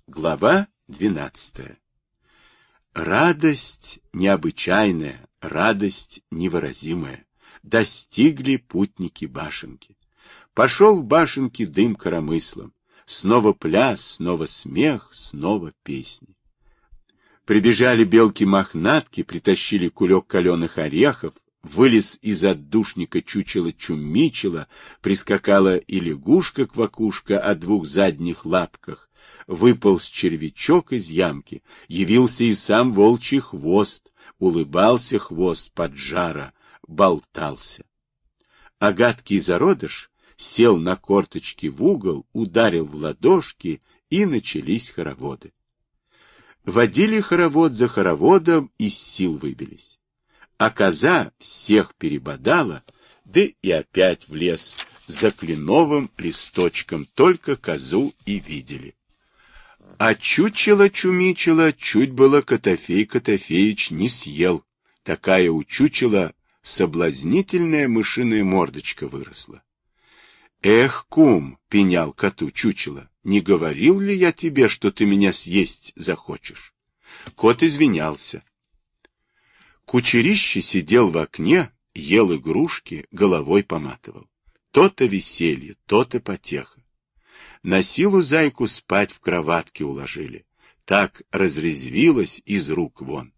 Глава 12. Радость необычайная, радость невыразимая. Достигли путники башенки. Пошел в башенке дым коромыслом. Снова пляс, снова смех, снова песни. Прибежали белки-мохнатки, притащили кулек каленых орехов, вылез из отдушника чучело-чумичело, прискакала и лягушка-квакушка о двух задних лапках, выполз червячок из ямки, явился и сам волчий хвост, улыбался хвост поджара, болтался. А гадкий зародыш сел на корточки в угол, ударил в ладошки, и начались хороводы. Водили хоровод за хороводом, из сил выбились. А коза всех перебодала, да и опять в лес за кленовым листочком, только козу и видели. А чучело-чумичело чуть было Котофей Котофеич не съел. Такая у чучела соблазнительная мышиная мордочка выросла. «Эх, кум!» — пенял коту чучело. «Не говорил ли я тебе, что ты меня съесть захочешь?» Кот извинялся. Кучерище сидел в окне, ел игрушки, головой поматывал. То-то веселье, то-то потеха. На силу зайку спать в кроватке уложили. Так разрезвилась из рук вон.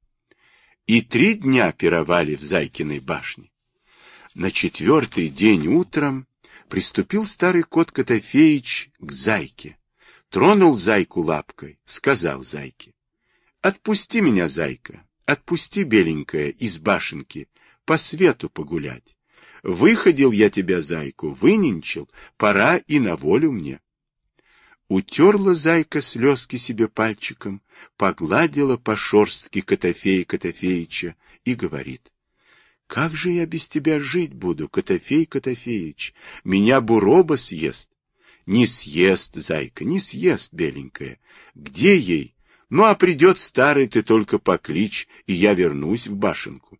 И 3 дня пировали в зайкиной башне. На 4-й день утром приступил старый кот Котофеич к зайке. Тронул зайку лапкой, сказал зайке: «Отпусти меня, зайка, отпусти, беленькая, из башенки, по свету погулять. Выходил я тебя, зайку, выненчил, пора и на волю мне». Утерла зайка слезки себе пальчиком, погладила по шерстке Котофея Котофеича и говорит: «Как же я без тебя жить буду, Котофей Котофеич? Меня буроба съест». «Не съест, зайка, не съест, беленькая. Где ей? Ну, а придет старый, ты только покличь, и я вернусь в башенку».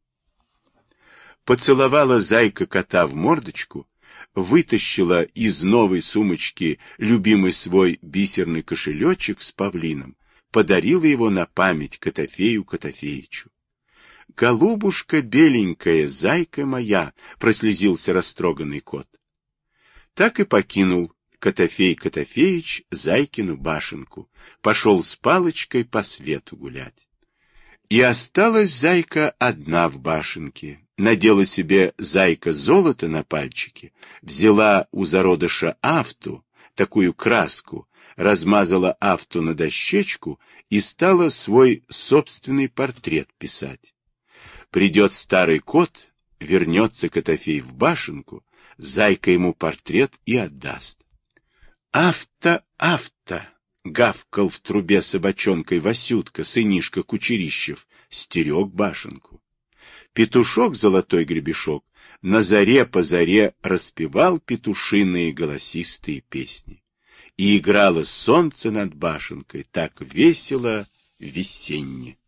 Поцеловала зайка кота в мордочку, вытащила из новой сумочки любимый свой бисерный кошелечек с павлином, подарила его на память Котофею Котофеичу. «Голубушка беленькая, зайка моя!» — прослезился растроганный кот. Так и покинул Котофей Котофеич зайкину башенку, пошел с палочкой по свету гулять. И осталась зайка одна в башенке. Надела себе зайка золото на пальчики, взяла у зародыша афту, такую краску, размазала афту на дощечку и стала свой собственный портрет писать. Придет старый кот, вернется Котофей в башенку, зайка ему портрет и отдаст. «Афта, афта!» — гавкал в трубе собачонкой Васютка, сынишка Кучерищев, стерег башенку. Петушок золотой гребешок на заре по заре распевал петушиные голосистые песни. И играло солнце над башенкой так весело весенне.